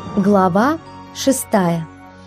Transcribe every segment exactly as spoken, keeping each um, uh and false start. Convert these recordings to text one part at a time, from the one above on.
Глава шестая.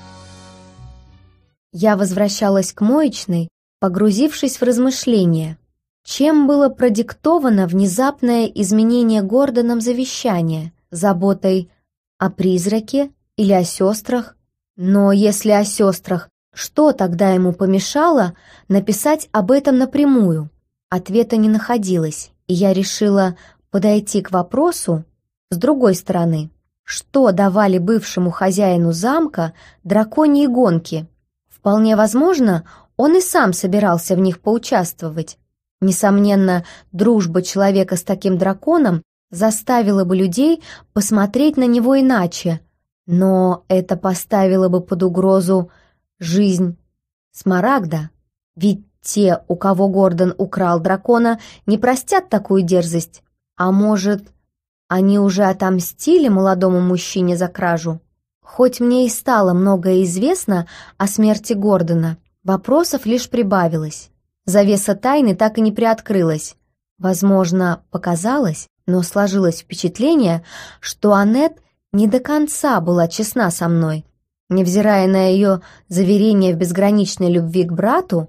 Я возвращалась к моечной, погрузившись в размышления. Чем было продиктовано внезапное изменение Гордоном завещания? Заботой о призраке или о сестрах? Но если о сестрах, что тогда ему помешало написать об этом напрямую? Ответа не находилось, и я решила подойти к вопросу с другой стороны. Что давали бывшему хозяину замка драконьи гонки? Вполне возможно, он и сам собирался в них поучаствовать. Несомненно, дружба человека с таким драконом заставила бы людей посмотреть на него иначе, но это поставило бы под угрозу жизнь Смарагда. Ведь те, у кого Гордон украл дракона, не простят такую дерзость. А может, они уже отомстили молодому мужчине за кражу? Хоть мне и стало многое известно о смерти Гордона, вопросов лишь прибавилось. Завеса тайны так и не приоткрылась. Возможно, показалось, но сложилось впечатление, что Аннет не до конца была честна со мной. Невзирая на ее заверение в безграничной любви к брату,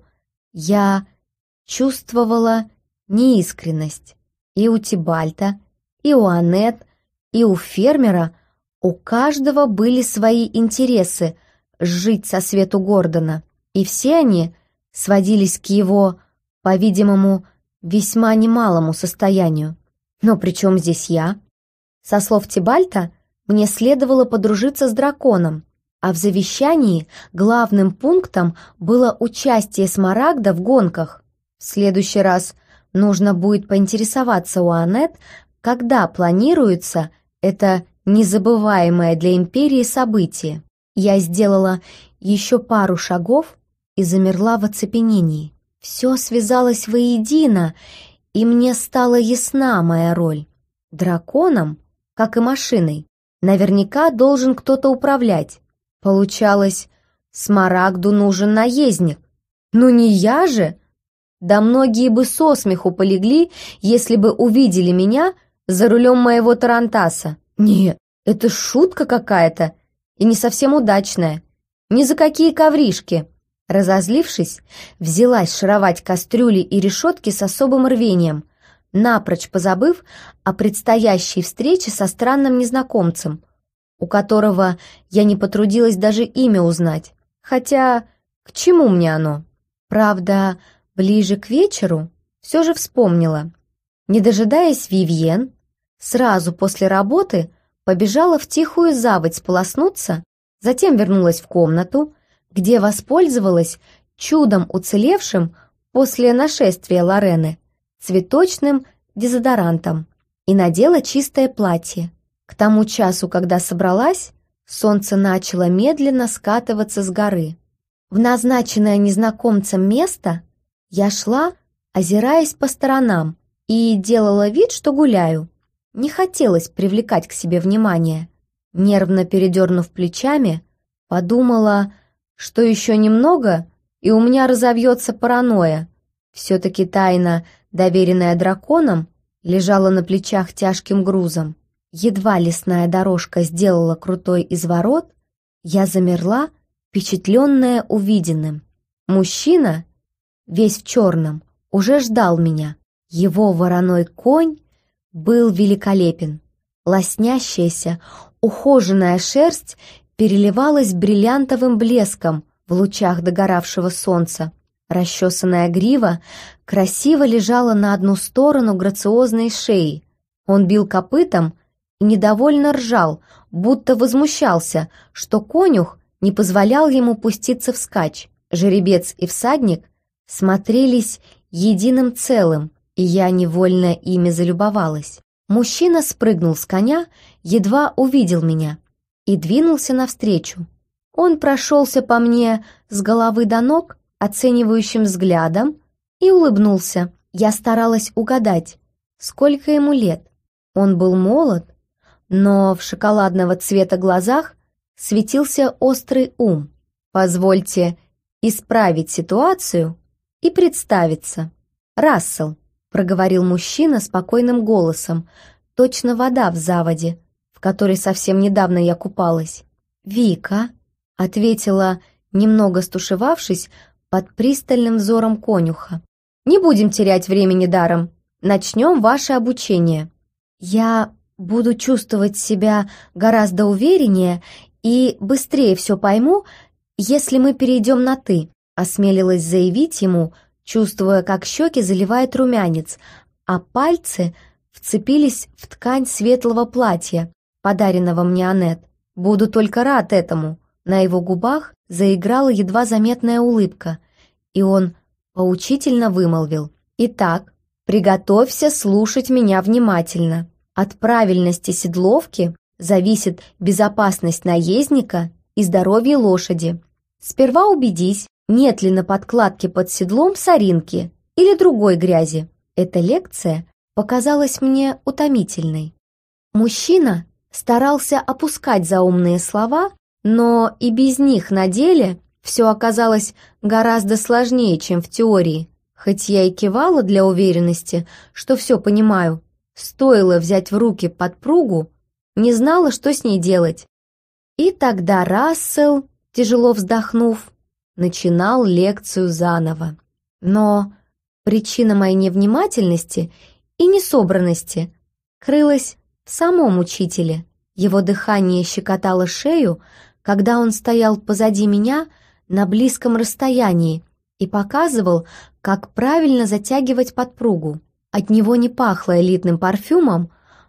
я чувствовала неискренность. И у Тибальта, и у Аннет, и у фермера у каждого были свои интересы сжить со свету Гордона, и все они сводились к его, по-видимому, весьма немалому состоянию. Но при чем здесь я? Со слов Тибальта, мне следовало подружиться с драконом, а в завещании главным пунктом было участие Смарагда в гонках. В следующий раз нужно будет поинтересоваться у Аннет, когда планируется это незабываемое для империи событие. Я сделала еще пару шагов и замерла в оцепенении. Все связалось воедино, и мне стала ясна моя роль. Драконом, как и машиной, наверняка должен кто-то управлять. Получалось, Смарагду нужен наездник. Ну не я же! Да многие бы со смеху полегли, если бы увидели меня за рулем моего тарантаса. Нет, это шутка какая-то, и не совсем удачная. Ни за какие ковришки. Разозлившись, взялась шаровать кастрюли и решетки с особым рвением, напрочь позабыв о предстоящей встрече со странным незнакомцем, у которого я не потрудилась даже имя узнать. Хотя, к чему мне оно? Правда, ближе к вечеру все же вспомнила. Не дожидаясь Вивьен, сразу после работы побежала в тихую заводь сполоснуться, затем вернулась в комнату, где воспользовалась чудом уцелевшим после нашествия Лорены цветочным дезодорантом и надела чистое платье. К тому часу, когда собралась, солнце начало медленно скатываться с горы. В назначенное незнакомцем место я шла, озираясь по сторонам, и делала вид, что гуляю. Не хотелось привлекать к себе внимание. Нервно передернув плечами, подумала, что еще немного, и у меня разовьется паранойя. Все-таки тайна, доверенная драконам, лежала на плечах тяжким грузом. Едва лесная дорожка сделала крутой изворот, я замерла, впечатленная увиденным. Мужчина, весь в черном, уже ждал меня. Его вороной конь был великолепен. Лоснящаяся, ухоженная шерсть переливалась бриллиантовым блеском в лучах догоравшего солнца. Расчесанная грива красиво лежала на одну сторону грациозной шеи. Он бил копытом и недовольно ржал, будто возмущался, что конюх не позволял ему пуститься вскачь. Жеребец и всадник смотрелись единым целым, и я невольно ими залюбовалась. Мужчина спрыгнул с коня, едва увидел меня, и двинулся навстречу. Он прошелся по мне с головы до ног оценивающим взглядом и улыбнулся. Я старалась угадать, сколько ему лет. Он был молод, но в шоколадного цвета глазах светился острый ум. «Позвольте исправить ситуацию и представиться. Рассел», — проговорил мужчина спокойным голосом, точно вода в заводе, в которой совсем недавно я купалась. «Вика», — ответила, немного стушевавшись под пристальным взором конюха. «Не будем терять времени даром. Начнем ваше обучение. Я буду чувствовать себя гораздо увереннее и быстрее все пойму, если мы перейдем на «ты», — осмелилась заявить ему, чувствуя, как щеки заливает румянец, а пальцы вцепились в ткань светлого платья, подаренного мне Аннет. «Буду только рад этому». На его губах заиграла едва заметная улыбка, и он поучительно вымолвил: «Итак, приготовься слушать меня внимательно. От правильности седловки зависит безопасность наездника и здоровье лошади. Сперва убедись, нет ли на подкладке под седлом соринки или другой грязи». Эта лекция показалась мне утомительной. Мужчина старался опускать заумные слова, но и без них на деле все оказалось гораздо сложнее, чем в теории. Хоть я и кивала для уверенности, что все понимаю, стоило взять в руки подпругу, не знала, что с ней делать. И тогда Рассел, тяжело вздохнув, начинал лекцию заново. Но причина моей невнимательности и несобранности крылась в самом учителе. Его дыхание щекотало шею, когда он стоял позади меня на близком расстоянии и показывал, как правильно затягивать подпругу. От него не пахло элитным парфюмом,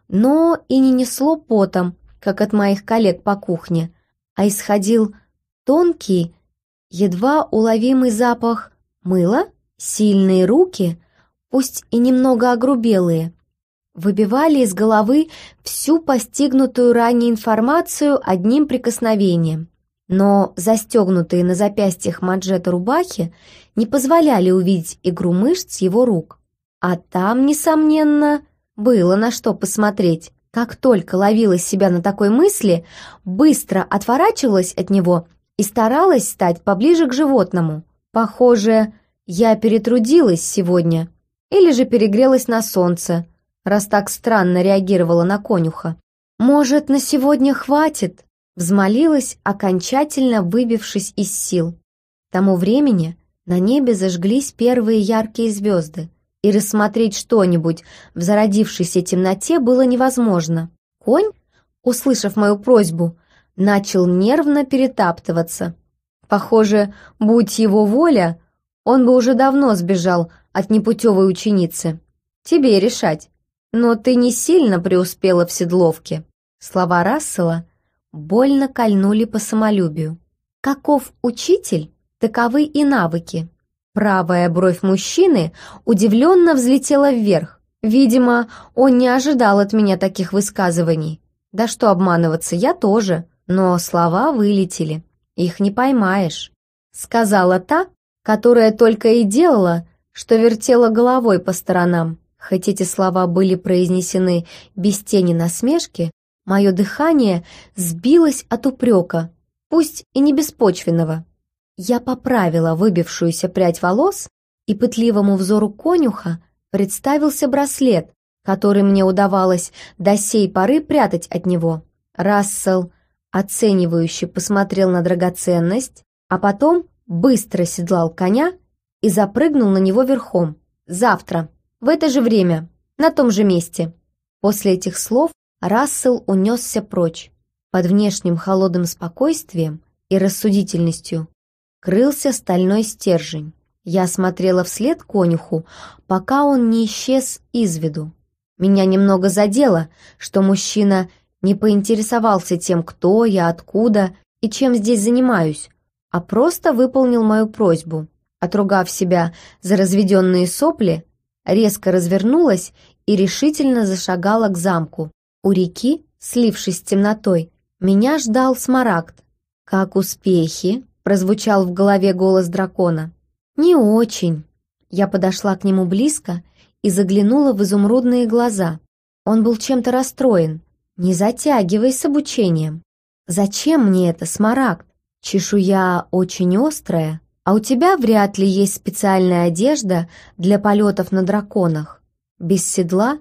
но и не несло потом, как от моих коллег по кухне, а исходил тонкий, едва уловимый запах мыла. Сильные руки, пусть и немного огрубелые, выбивали из головы всю постигнутую ранее информацию одним прикосновением, но застегнутые на запястьях манжеты рубахи не позволяли увидеть игру мышц его рук. А там, несомненно, было на что посмотреть. Как только ловила себя на такой мысли, быстро отворачивалась от него и старалась стать поближе к животному. Похоже, я перетрудилась сегодня или же перегрелась на солнце, раз так странно реагировала на конюха. «Может, на сегодня хватит?» — взмолилась, окончательно выбившись из сил. К тому времени на небе зажглись первые яркие звезды, и рассмотреть что-нибудь в зародившейся темноте было невозможно. Конь, услышав мою просьбу, начал нервно перетаптываться. Похоже, будь его воля, он бы уже давно сбежал от непутевой ученицы. Тебе решать. Но ты не сильно преуспела в седловке». Слова Рассела больно кольнули по самолюбию. Каков учитель, таковы и навыки. Правая бровь мужчины удивленно взлетела вверх. Видимо, он не ожидал от меня таких высказываний. Да что обманываться, я тоже. Но слова вылетели. Их не поймаешь. Сказала та, которая только и делала, что вертела головой по сторонам. Хоть эти слова были произнесены без тени насмешки, мое дыхание сбилось от упрека, пусть и не беспочвенного. Я поправила выбившуюся прядь волос, и пытливому взору конюха представился браслет, который мне удавалось до сей поры прятать от него. Рассел оценивающе посмотрел на драгоценность, а потом быстро седлал коня и запрыгнул на него верхом. «Завтра, в это же время, на том же месте». После этих слов Рассел унесся прочь. Под внешним холодным спокойствием и рассудительностью крылся стальной стержень. Я смотрела вслед конюху, пока он не исчез из виду. Меня немного задело, что мужчина не поинтересовался тем, кто я, откуда и чем здесь занимаюсь, а просто выполнил мою просьбу. Отругав себя за разведенные сопли, резко развернулась и решительно зашагала к замку. У реки, слившись с темнотой, меня ждал Смарагд. «Как успехи?» — прозвучал в голове голос дракона. «Не очень». Я подошла к нему близко и заглянула в изумрудные глаза. Он был чем-то расстроен. «Не затягивай с обучением». «Зачем мне это, Смарагд? Чешуя очень острая, а у тебя вряд ли есть специальная одежда для полетов на драконах. Без седла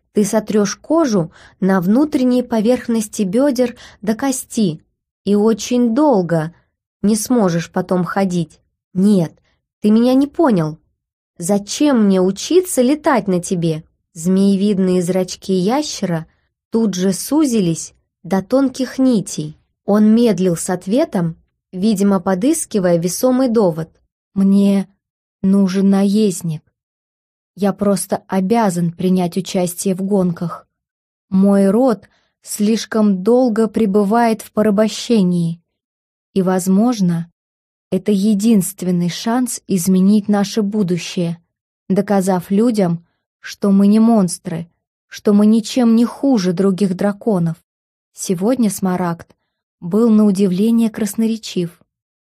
Ты сотрешь кожу на внутренней поверхности бедер до кости и очень долго не сможешь потом ходить. Нет, ты меня не понял. Зачем мне учиться летать на тебе?» Змеевидные зрачки ящера тут же сузились до тонких нитей. Он медлил с ответом, видимо, подыскивая весомый довод. «Мне нужен наездник. Я просто обязан принять участие в гонках. Мой род слишком долго пребывает в порабощении, и, возможно, это единственный шанс изменить наше будущее, доказав людям, что мы не монстры, что мы ничем не хуже других драконов. Сегодня Смарагд был на удивление красноречив,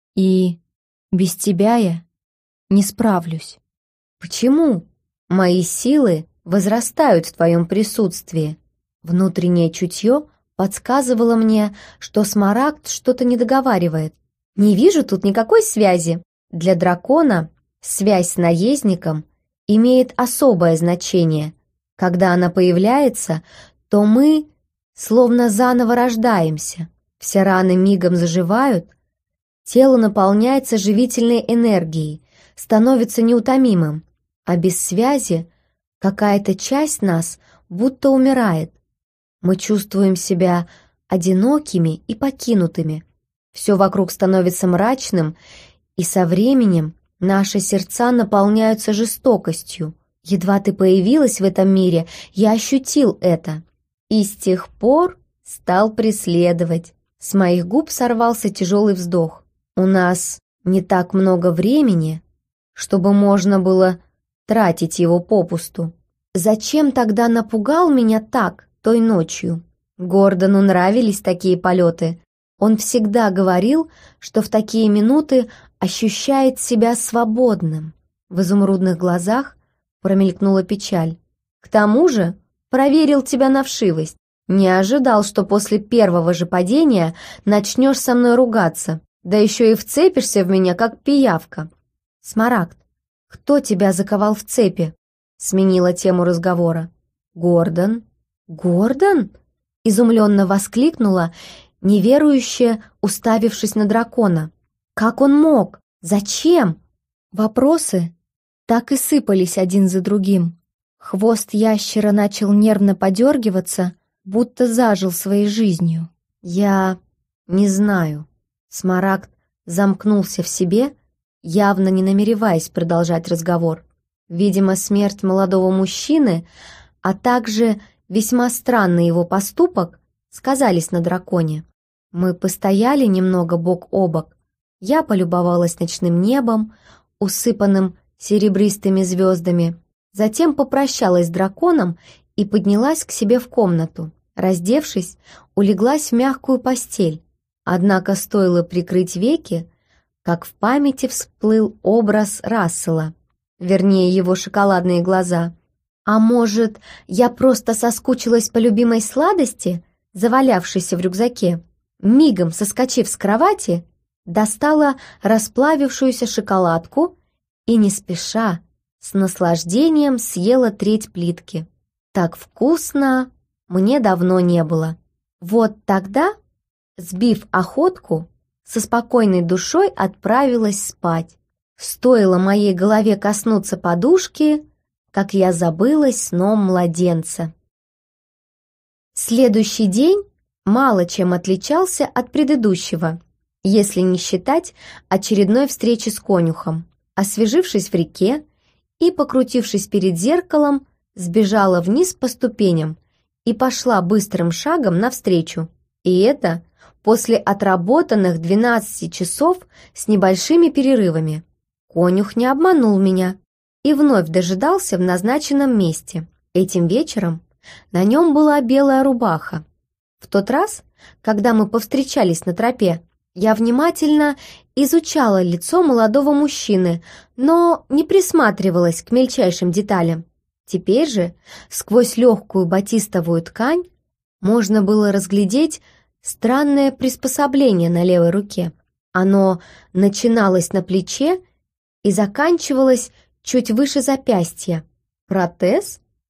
и без тебя я не справлюсь». «Почему? Мои силы возрастают в твоем присутствии». Внутреннее чутье подсказывало мне, что Смарагд что-то не договаривает. «Не вижу тут никакой связи. Для дракона связь с наездником имеет особое значение. Когда она появляется, то мы словно заново рождаемся. Все раны мигом заживают, тело наполняется живительной энергией, становится неутомимым, а без связи какая-то часть нас будто умирает. Мы чувствуем себя одинокими и покинутыми. Все вокруг становится мрачным, и со временем наши сердца наполняются жестокостью. Едва ты появилась в этом мире, я ощутил это. И с тех пор стал преследовать». С моих губ сорвался тяжелый вздох. «У нас не так много времени, чтобы можно было тратить его попусту. Зачем тогда напугал меня так той ночью?» Гордону нравились такие полеты. Он всегда говорил, что в такие минуты ощущает себя свободным. В изумрудных глазах промелькнула печаль. «К тому же проверил тебя на вшивость. Не ожидал, что после первого же падения начнешь со мной ругаться, да еще и вцепишься в меня, как пиявка». «Смарагд, кто тебя заковал в цепи?» Сменила тему разговора. «Гордон». «Гордон?» Изумленно воскликнула, неверующе уставившись на дракона. «Как он мог? Зачем?» Вопросы так и сыпались один за другим. Хвост ящера начал нервно подергиваться, будто зажил своей жизнью. «Я не знаю». Смарагд замкнулся в себе, явно не намереваясь продолжать разговор. Видимо, смерть молодого мужчины, а также весьма странный его поступок сказались на драконе. Мы постояли немного бок о бок. Я полюбовалась ночным небом, усыпанным серебристыми звездами. Затем попрощалась с драконом и поднялась к себе в комнату. Раздевшись, улеглась в мягкую постель. Однако стоило прикрыть веки, как в памяти всплыл образ Рассела, вернее, его шоколадные глаза. А может, я просто соскучилась по любимой сладости, завалявшейся в рюкзаке? Мигом соскочив с кровати, достала расплавившуюся шоколадку и не спеша, с наслаждением съела треть плитки. Так вкусно мне давно не было. Вот тогда, сбив охотку, со спокойной душой отправилась спать. Стоило моей голове коснуться подушки, как я забылась сном младенца. Следующий день мало чем отличался от предыдущего, если не считать очередной встречи с конюхом. Освежившись в реке и покрутившись перед зеркалом, сбежала вниз по ступеням и пошла быстрым шагом навстречу. И это после отработанных двенадцати часов с небольшими перерывами. Конюх не обманул меня и вновь дожидался в назначенном месте. Этим вечером на нем была белая рубаха. В тот раз, когда мы повстречались на тропе, я внимательно изучала лицо молодого мужчины, но не присматривалась к мельчайшим деталям. Теперь же, сквозь легкую батистовую ткань, можно было разглядеть странное приспособление на левой руке. Оно начиналось на плече и заканчивалось чуть выше запястья. Протез?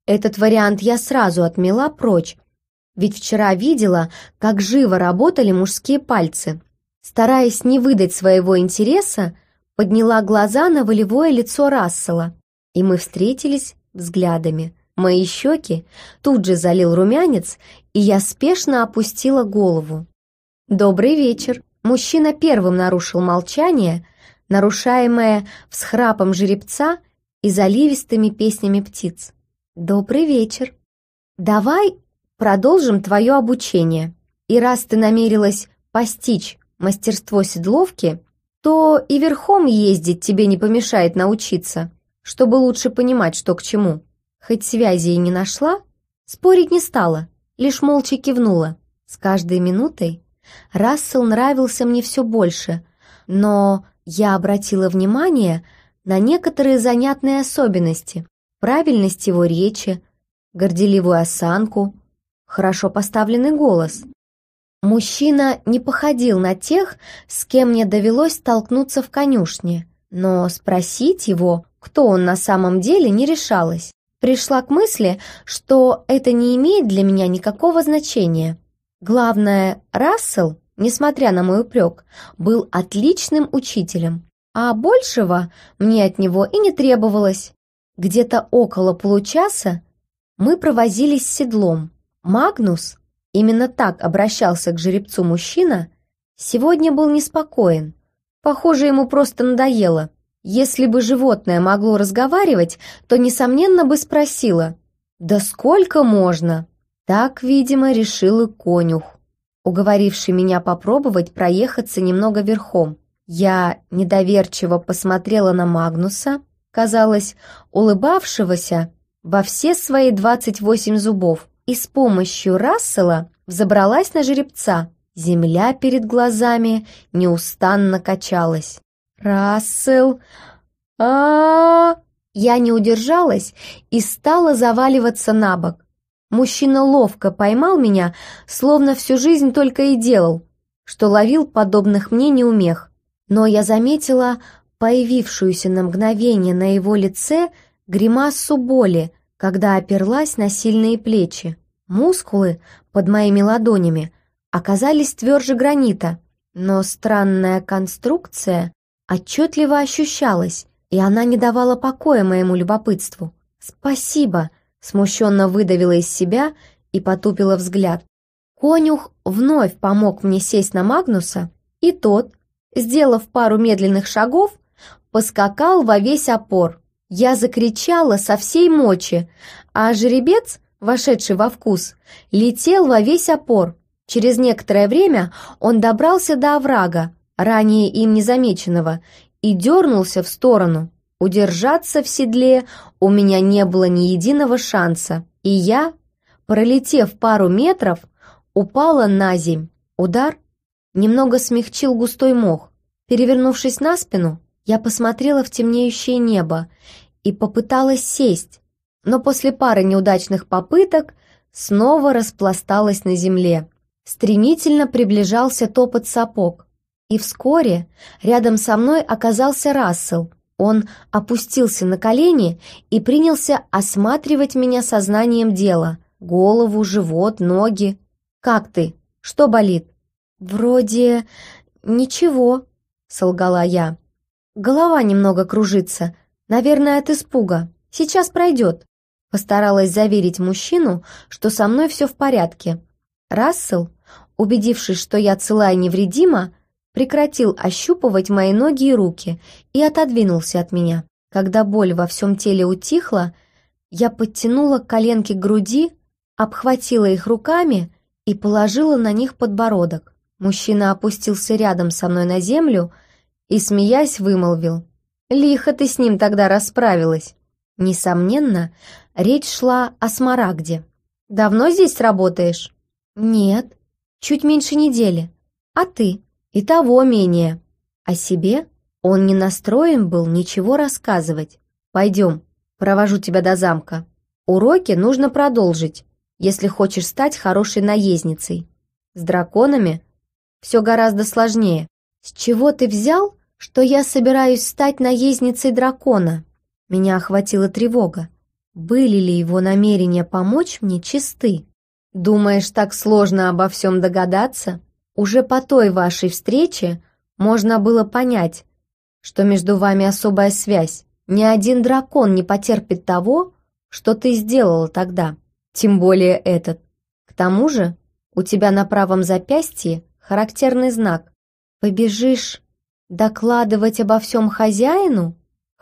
Этот вариант я сразу отмела прочь, ведь вчера видела, как живо работали мужские пальцы. Стараясь не выдать своего интереса, подняла глаза на волевое лицо Рассела, и мы встретились взглядами. Мои щеки тут же залил румянец, и я спешно опустила голову. «Добрый вечер!» Мужчина первым нарушил молчание, нарушаемое всхрапом жеребца и заливистыми песнями птиц. «Добрый вечер! Давай продолжим твое обучение. И раз ты намерилась постичь мастерство седловки, то и верхом ездить тебе не помешает научиться, чтобы лучше понимать, что к чему». Хоть связи и не нашла, спорить не стала, лишь молча кивнула. С каждой минутой Рассел нравился мне все больше, но я обратила внимание на некоторые занятные особенности: правильность его речи, горделивую осанку, хорошо поставленный голос. Мужчина не походил на тех, с кем мне довелось столкнуться в конюшне, но спросить его, кто он на самом деле, не решалась. Пришла к мысли, что это не имеет для меня никакого значения. Главное, Рассел, несмотря на мой упрек, был отличным учителем, а большего мне от него и не требовалось. Где-то около получаса мы провозились с седлом. Магнус, именно так обращался к жеребцу мужчина, сегодня был неспокоен. Похоже, ему просто надоело. Если бы животное могло разговаривать, то, несомненно, бы спросило: «Да сколько можно?» Так, видимо, решил и конюх, уговоривший меня попробовать проехаться немного верхом. Я недоверчиво посмотрела на Магнуса, казалось, улыбавшегося во все свои двадцать восемь зубов, и с помощью Рассела взобралась на жеребца. Земля перед глазами неустанно качалась. «Рассел! а Я не удержалась и стала заваливаться на бок. Мужчина ловко поймал меня, словно всю жизнь только и делал, что ловил подобных мне неумех. Но я заметила появившуюся на мгновение на его лице гримасу боли, когда оперлась на сильные плечи. Мускулы под моими ладонями оказались тверже гранита, но странная конструкция отчетливо ощущалась, и она не давала покоя моему любопытству. «Спасибо!» — смущенно выдавила из себя и потупила взгляд. Конюх вновь помог мне сесть на Магнуса, и тот, сделав пару медленных шагов, поскакал во весь опор. Я закричала со всей мочи, а жеребец, вошедший во вкус, летел во весь опор. Через некоторое время он добрался до оврага, ранее им незамеченного, и дернулся в сторону. Удержаться в седле у меня не было ни единого шанса, и я, пролетев пару метров, упала на земь. Удар немного смягчил густой мох. Перевернувшись на спину, я посмотрела в темнеющее небо и попыталась сесть, но после пары неудачных попыток снова распласталась на земле. Стремительно приближался топот сапог. И вскоре рядом со мной оказался Рассел. Он опустился на колени и принялся осматривать меня сознанием дела. Голову, живот, ноги. «Как ты? Что болит?» «Вроде ничего», — солгала я. «Голова немного кружится, наверное, от испуга. Сейчас пройдет». Постаралась заверить мужчину, что со мной все в порядке. Рассел, убедившись, что я цела и невредима, прекратил ощупывать мои ноги и руки и отодвинулся от меня. Когда боль во всем теле утихла, я подтянула коленки к груди, обхватила их руками и положила на них подбородок. Мужчина опустился рядом со мной на землю и, смеясь, вымолвил: «Лихо ты с ним тогда расправилась». Несомненно, речь шла о Смарагде. «Давно здесь работаешь?» «Нет, чуть меньше недели. А ты?» «И того менее». О себе он не настроен был ничего рассказывать. «Пойдем, провожу тебя до замка. Уроки нужно продолжить, если хочешь стать хорошей наездницей. С драконами все гораздо сложнее». «С чего ты взял, что я собираюсь стать наездницей дракона?» Меня охватила тревога. были ли его намерения помочь мне чисты. Думаешь, так сложно обо всем догадаться? Уже по той вашей встрече можно было понять, что между вами особая связь. Ни один дракон не потерпит того, что ты сделала тогда, тем более этот. К тому же у тебя на правом запястье характерный знак. Побежишь докладывать обо всем хозяину?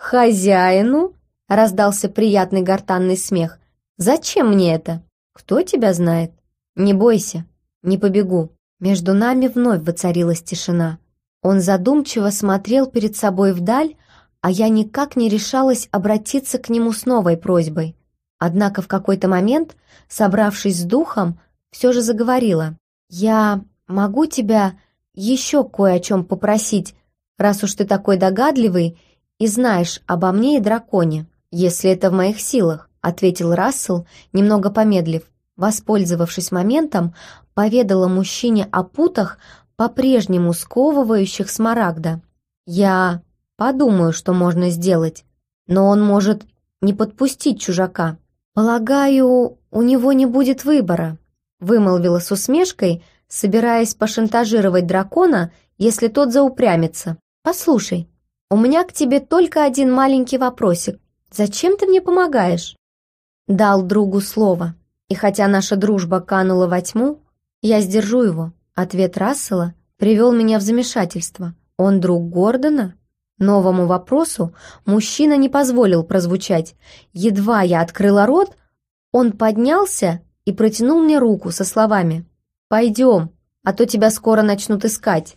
Хозяину? Раздался приятный гортанный смех. Зачем мне это? Кто тебя знает? Не бойся, не побегу. Между нами вновь воцарилась тишина. Он задумчиво смотрел перед собой вдаль, а я никак не решалась обратиться к нему с новой просьбой. Однако в какой-то момент, собравшись с духом, все же заговорила. «Я могу тебя еще кое о чем попросить, раз уж ты такой догадливый и знаешь обо мне и драконе, если это в моих силах», ответил Рассел, немного помедлив. Воспользовавшись моментом, поведала мужчине о путах, по-прежнему сковывающих Смарагда. «Я подумаю, что можно сделать, но он может не подпустить чужака. Полагаю, у него не будет выбора», вымолвила с усмешкой, собираясь пошантажировать дракона, если тот заупрямится. «Послушай, у меня к тебе только один маленький вопросик. Зачем ты мне помогаешь?» Дал другу слово, и хотя наша дружба канула во тьму, я сдержу его. Ответ Рассела привел меня в замешательство. Он друг Гордона? Новому вопросу мужчина не позволил прозвучать. Едва я открыла рот, он поднялся и протянул мне руку со словами: «Пойдем, а то тебя скоро начнут искать».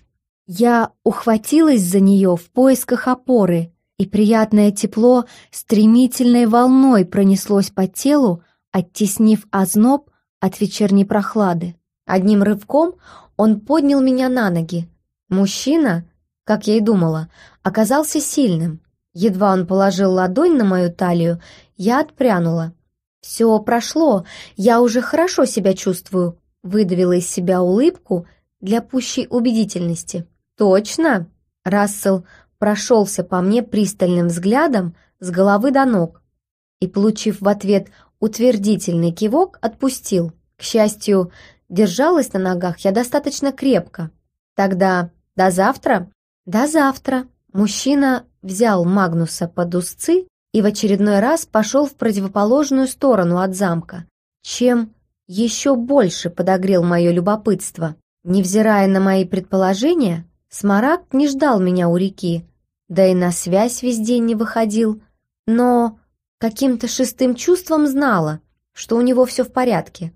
Я ухватилась за нее в поисках опоры, и приятное тепло стремительной волной пронеслось по телу, оттеснив озноб от вечерней прохлады. Одним рывком он поднял меня на ноги. Мужчина, как я и думала, оказался сильным. Едва он положил ладонь на мою талию, я отпрянула. «Все прошло, я уже хорошо себя чувствую», выдавила из себя улыбку для пущей убедительности. «Точно?» Рассел прошелся по мне пристальным взглядом с головы до ног и, получив в ответ утвердительный кивок, отпустил. К счастью, держалась на ногах я достаточно крепко. «Тогда до завтра?» «До завтра». Мужчина взял Магнуса под узцы и в очередной раз пошел в противоположную сторону от замка, чем еще больше подогрел мое любопытство. Невзирая на мои предположения, Смарагд не ждал меня у реки, да и на связь весь день не выходил, но каким-то шестым чувством знала, что у него все в порядке.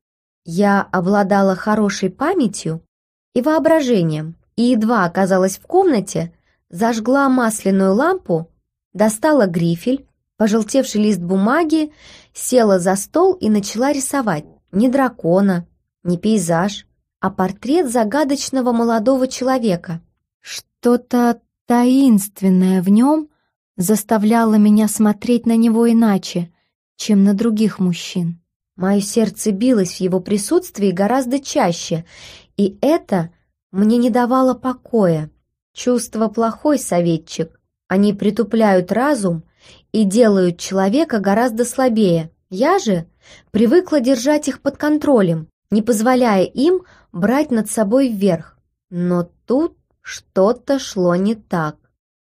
Я обладала хорошей памятью и воображением, и едва оказалась в комнате, зажгла масляную лампу, достала грифель, пожелтевший лист бумаги, села за стол и начала рисовать. Не дракона, не пейзаж, а портрет загадочного молодого человека. Что-то таинственное в нем заставляло меня смотреть на него иначе, чем на других мужчин. Мое сердце билось в его присутствии гораздо чаще, и это мне не давало покоя. Чувства плохой советчик. Они притупляют разум и делают человека гораздо слабее. Я же привыкла держать их под контролем, не позволяя им брать над собой вверх. Но тут что-то шло не так.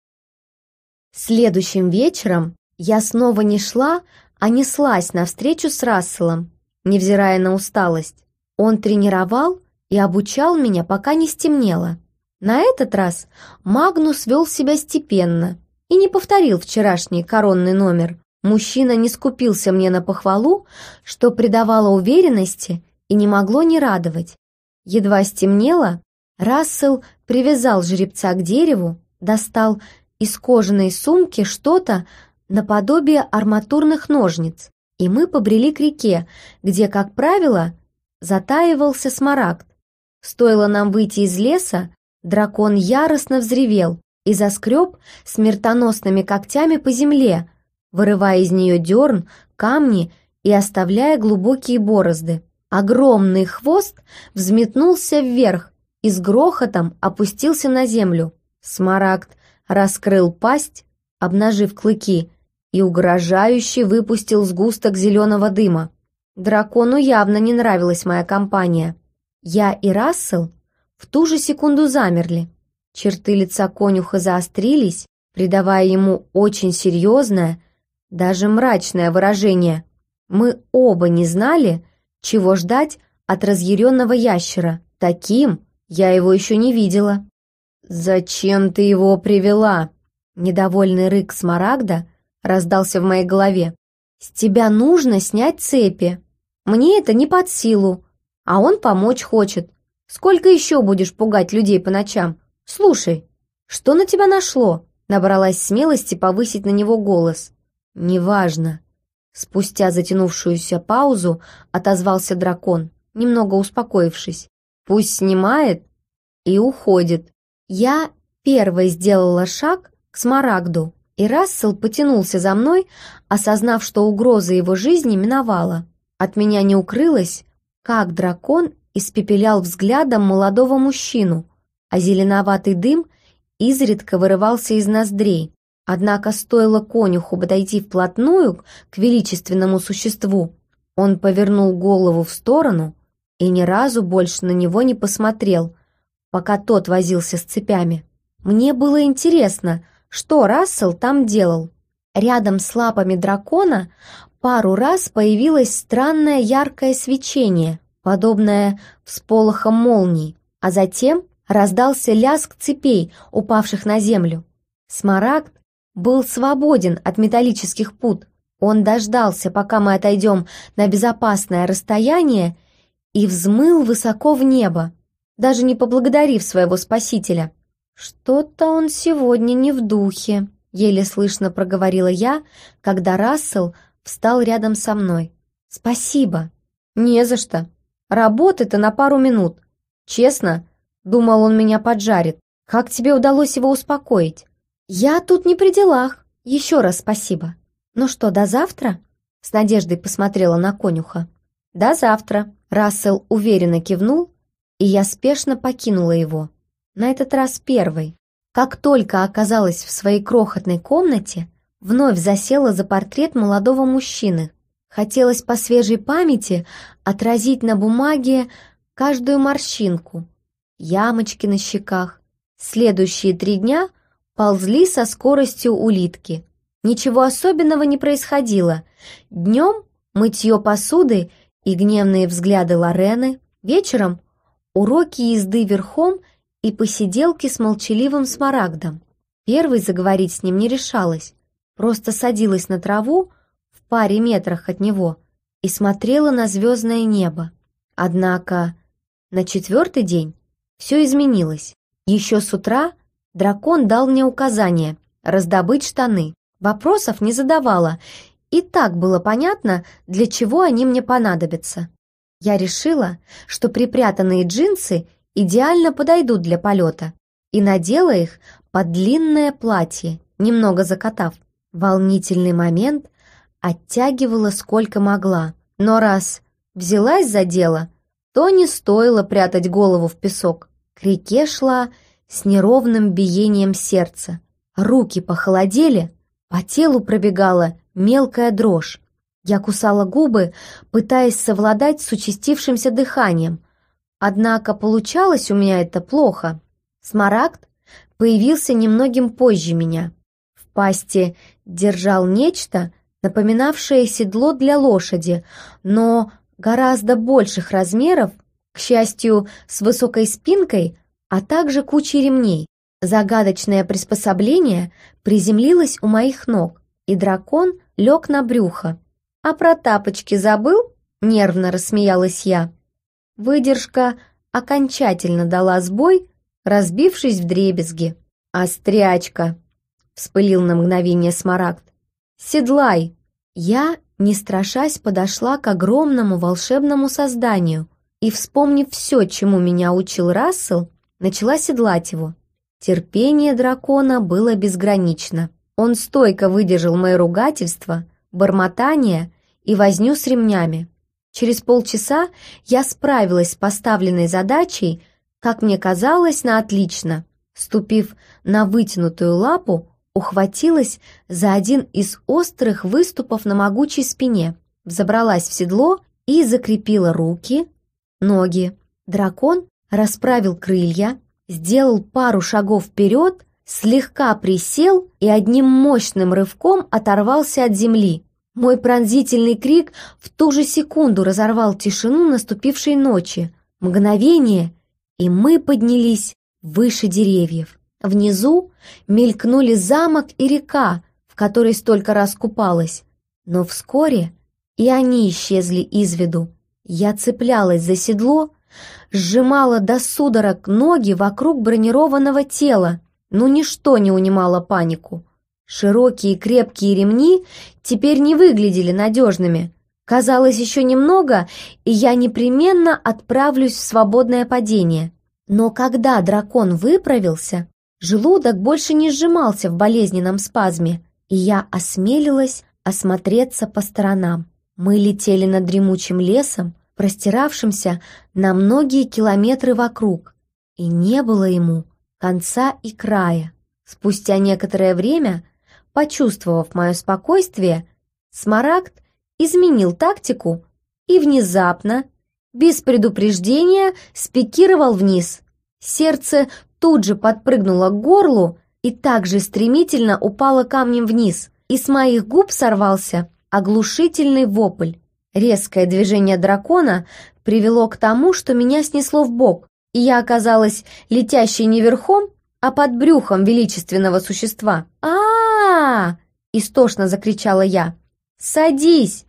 Следующим вечером я снова не шла, а неслась навстречу с Расселом, невзирая на усталость. Он тренировал и обучал меня, пока не стемнело. На этот раз Магнус вел себя степенно и не повторил вчерашний коронный номер. Мужчина не скупился мне на похвалу, что придавало уверенности и не могло не радовать. Едва стемнело, Рассел привязал жеребца к дереву, достал из кожаной сумки что-то наподобие арматурных ножниц, и мы побрели к реке, где, как правило, затаивался Смарагд. Стоило нам выйти из леса, дракон яростно взревел и заскреб смертоносными когтями по земле, вырывая из нее дерн, камни и оставляя глубокие борозды. Огромный хвост взметнулся вверх и с грохотом опустился на землю. Смарагд раскрыл пасть, обнажив клыки, и угрожающе выпустил сгусток зеленого дыма. Дракону явно не нравилась моя компания. Я и Рассел в ту же секунду замерли. Черты лица конюха заострились, придавая ему очень серьезное, даже мрачное выражение. Мы оба не знали, чего ждать от разъяренного ящера. Таким я его еще не видела. «Зачем ты его привела?» Недовольный рык Смарагда раздался в моей голове. «С тебя нужно снять цепи. Мне это не под силу, а он помочь хочет. Сколько еще будешь пугать людей по ночам? Слушай, что на тебя нашло?» Набралась смелости повысить на него голос. «Неважно». Спустя затянувшуюся паузу отозвался дракон, немного успокоившись. «Пусть снимает и уходит». Я первой сделала шаг к Смарагду, и Рассел потянулся за мной, осознав, что угроза его жизни миновала. От меня не укрылось, как дракон испепелял взглядом молодого мужчину, а зеленоватый дым изредка вырывался из ноздрей. Однако стоило конюху подойти вплотную к величественному существу, он повернул голову в сторону и ни разу больше на него не посмотрел, пока тот возился с цепями. Мне было интересно, что Рассел там делал. Рядом с лапами дракона пару раз появилось странное яркое свечение, подобное всполохам молний, а затем раздался лязг цепей, упавших на землю. Смарагд был свободен от металлических пут. Он дождался, пока мы отойдем на безопасное расстояние, и взмыл высоко в небо, даже не поблагодарив своего спасителя. «Что-то он сегодня не в духе», — еле слышно проговорила я, когда Рассел встал рядом со мной. «Спасибо». «Не за что. Работы-то на пару минут. Честно, думал, он меня поджарит. Как тебе удалось его успокоить?» «Я тут не при делах. Еще раз спасибо. Ну что, до завтра?» С надеждой посмотрела на конюха. «До завтра». Рассел уверенно кивнул, и я спешно покинула его. На этот раз первой. Как только оказалась в своей крохотной комнате, вновь засела за портрет молодого мужчины. Хотелось по свежей памяти отразить на бумаге каждую морщинку, ямочки на щеках. Следующие три дня ползли со скоростью улитки. Ничего особенного не происходило. Днем мытье посуды и гневные взгляды Лорены, вечером уроки езды верхом и посиделки с молчаливым Смарагдом. Первой заговорить с ним не решалась, просто садилась на траву в паре метрах от него и смотрела на звездное небо. Однако на четвертый день все изменилось. Еще с утра дракон дал мне указание раздобыть штаны. Вопросов не задавала, и так было понятно, для чего они мне понадобятся. Я решила, что припрятанные джинсы идеально подойдут для полета, и надела их под длинное платье, немного закатав. Волнительный момент оттягивала сколько могла, но раз взялась за дело, то не стоило прятать голову в песок. К реке шла с неровным биением сердца. Руки похолодели, по телу пробегала мелкая дрожь. Я кусала губы, пытаясь совладать с участившимся дыханием. Однако получалось у меня это плохо. Смарагд появился немногим позже меня. В пасти держал нечто, напоминавшее седло для лошади, но гораздо больших размеров, к счастью, с высокой спинкой, а также кучей ремней. Загадочное приспособление приземлилось у моих ног, и дракон лег на брюхо. «А про тапочки забыл?» — нервно рассмеялась я. Выдержка окончательно дала сбой, разбившись вдребезги. «Острячка!» — вспылил на мгновение Смарагд. «Седлай!» Я, не страшась, подошла к огромному волшебному созданию и, вспомнив все, чему меня учил Рассел, начала седлать его. Терпение дракона было безгранично. Он стойко выдержал мои ругательства, бормотание и возню с ремнями. Через полчаса я справилась с поставленной задачей, как мне казалось, на отлично. Ступив на вытянутую лапу, ухватилась за один из острых выступов на могучей спине, взобралась в седло и закрепила руки, ноги. Дракон расправил крылья, сделал пару шагов вперед, слегка присел и одним мощным рывком оторвался от земли. Мой пронзительный крик в ту же секунду разорвал тишину наступившей ночи. Мгновение, и мы поднялись выше деревьев. Внизу мелькнули замок и река, в которой столько раз купалась. Но вскоре и они исчезли из виду. Я цеплялась за седло, сжимала до судорог ноги вокруг бронированного тела, но ничто не унимало панику. Широкие крепкие ремни теперь не выглядели надежными. Казалось, еще немного, и я непременно отправлюсь в свободное падение. Но когда дракон выправился, желудок больше не сжимался в болезненном спазме, и я осмелилась осмотреться по сторонам. Мы летели над дремучим лесом, простиравшимся на многие километры вокруг, и не было ему конца и края. Спустя некоторое время, почувствовав мое спокойствие, Смарагд изменил тактику и внезапно, без предупреждения, спикировал вниз. Сердце тут же подпрыгнуло к горлу и также стремительно упало камнем вниз, и с моих губ сорвался оглушительный вопль. Резкое движение дракона привело к тому, что меня снесло вбок, и я оказалась летящей не верхом, а под брюхом величественного существа. а, -а, -а истошно закричала я. «Садись!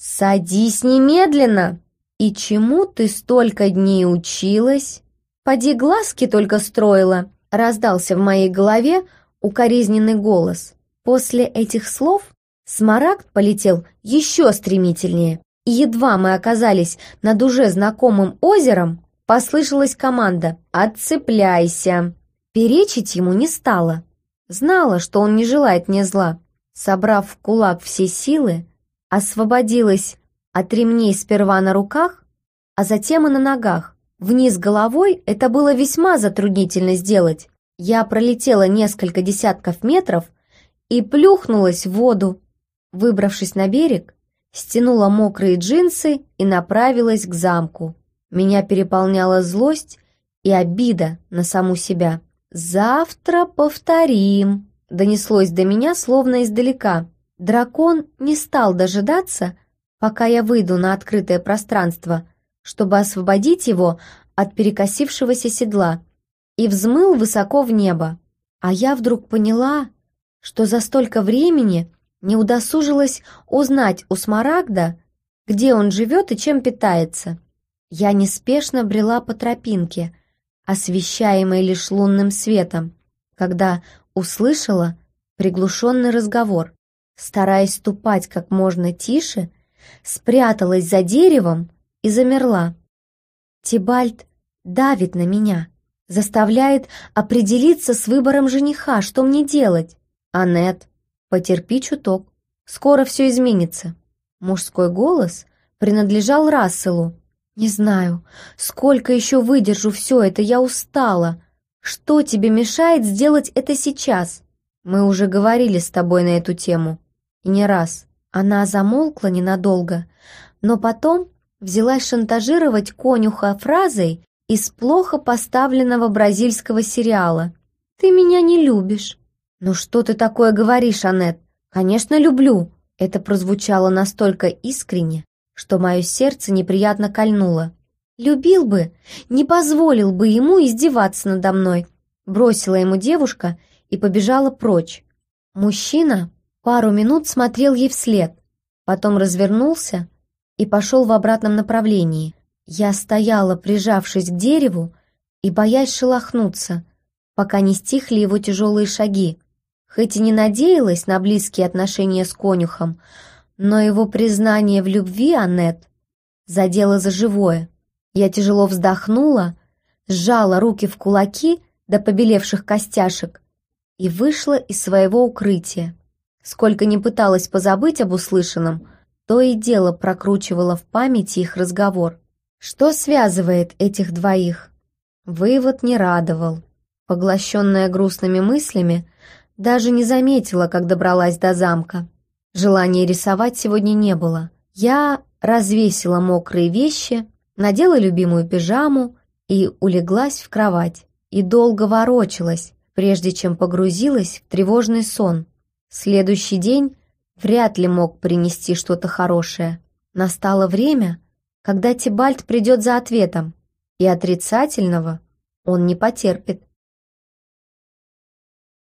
Садись немедленно! И чему ты столько дней училась? Поди глазки только строила!» Раздался в моей голове укоризненный голос. После этих слов Смарагд полетел еще стремительнее, и едва мы оказались над уже знакомым озером, послышалась команда «Отцепляйся!». Перечить ему не стала. Знала, что он не желает мне зла. Собрав в кулак все силы, освободилась от ремней сперва на руках, а затем и на ногах. Вниз головой это было весьма затруднительно сделать. Я пролетела несколько десятков метров и плюхнулась в воду. Выбравшись на берег, стянула мокрые джинсы и направилась к замку. Меня переполняла злость и обида на саму себя. «Завтра повторим», — донеслось до меня словно издалека. Дракон не стал дожидаться, пока я выйду на открытое пространство, чтобы освободить его от перекосившегося седла, и взмыл высоко в небо. А я вдруг поняла, что за столько времени не удосужилась узнать у Смарагда, где он живет и чем питается. Я неспешно брела по тропинке, освещаемой лишь лунным светом, когда услышала приглушенный разговор. Стараясь ступать как можно тише, спряталась за деревом и замерла. Тибальт давит на меня, заставляет определиться с выбором жениха, что мне делать. «Аннет, потерпи чуток, скоро все изменится». Мужской голос принадлежал Расселу. «Не знаю, сколько еще выдержу все это, я устала. Что тебе мешает сделать это сейчас? Мы уже говорили с тобой на эту тему. И не раз». Она замолкла ненадолго, но потом взялась шантажировать конюха фразой из плохо поставленного бразильского сериала. «Ты меня не любишь». «Ну что ты такое говоришь, Аннет?» «Конечно, люблю». Это прозвучало настолько искренне, что мое сердце неприятно кольнуло. «Любил бы, не позволил бы ему издеваться надо мной», бросила ему девушка и побежала прочь. Мужчина пару минут смотрел ей вслед, потом развернулся и пошел в обратном направлении. Я стояла, прижавшись к дереву и боясь шелохнуться, пока не стихли его тяжелые шаги. Хоть и не надеялась на близкие отношения с конюхом, но его признание в любви Аннет задело за живое. Я тяжело вздохнула, сжала руки в кулаки до побелевших костяшек и вышла из своего укрытия. Сколько ни пыталась позабыть об услышанном, то и дело прокручивала в памяти их разговор. Что связывает этих двоих? Вывод не радовал. Поглощенная грустными мыслями, Даже не заметила, как добралась до замка. Желания рисовать сегодня не было. Я развесила мокрые вещи, надела любимую пижаму и улеглась в кровать. И долго ворочалась, прежде чем погрузилась в тревожный сон. Следующий день вряд ли мог принести что-то хорошее. Настало время, когда Тибальт придет за ответом, и отрицательного он не потерпит.